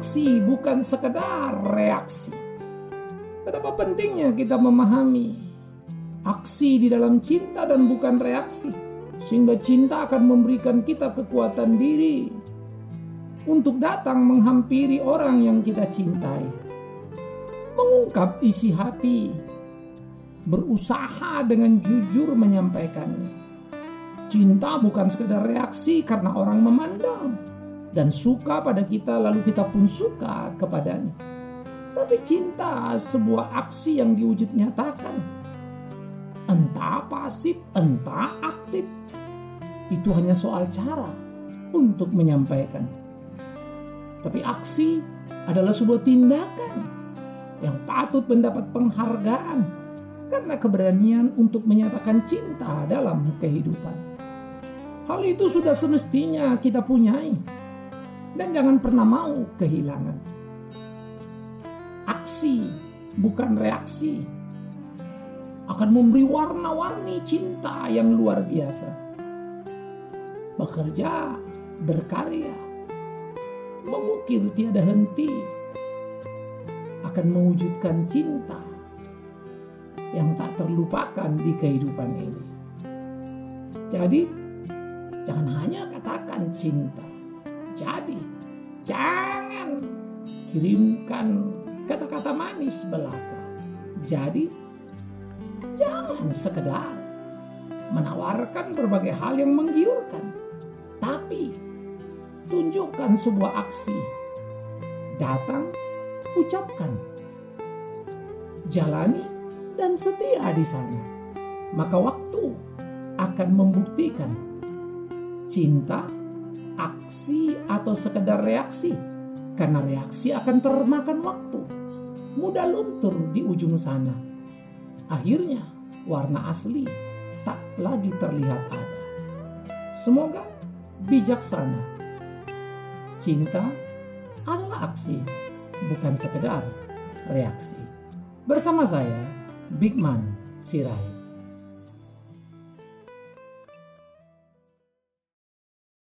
aksi, bukan sekedar reaksi. Betapa pentingnya kita memahami aksi di dalam cinta dan bukan reaksi, sehingga cinta akan memberikan kita kekuatan diri untuk datang menghampiri orang yang kita cintai, mengungkap isi hati, berusaha dengan jujur menyampaikannya. Cinta bukan sekedar reaksi karena orang memandang dan suka pada kita lalu kita pun suka kepadanya. Tapi cinta sebuah aksi yang diwujud nyatakan. Entah pasif, entah aktif. Itu hanya soal cara untuk menyampaikan. Tapi aksi adalah sebuah tindakan yang patut mendapat penghargaan karena keberanian untuk menyatakan cinta dalam kehidupan. Hal itu sudah semestinya kita punyai dan jangan pernah mau kehilangan. Aksi bukan reaksi akan memberi warna-warni cinta yang luar biasa. Bekerja, berkarya, mengukir tiada henti akan mewujudkan cinta yang tak terlupakan di kehidupan ini. Jadi, jangan hanya katakan cinta. Jadi, jangan kirimkan kata-kata manis belaka. Jadi, jangan sekedar menawarkan berbagai hal yang menggiurkan. Tapi, tunjukkan sebuah aksi. Datang, ucapkan. Jalani dan setia di sana. Maka waktu akan membuktikan cinta, aksi atau sekedar reaksi. Karena reaksi akan termakan waktu, mudah luntur di ujung sana. Akhirnya warna asli tak lagi terlihat ada. Semoga bijaksana. Cinta adalah aksi, bukan sekedar reaksi. Bersama saya, Bigman Sirait.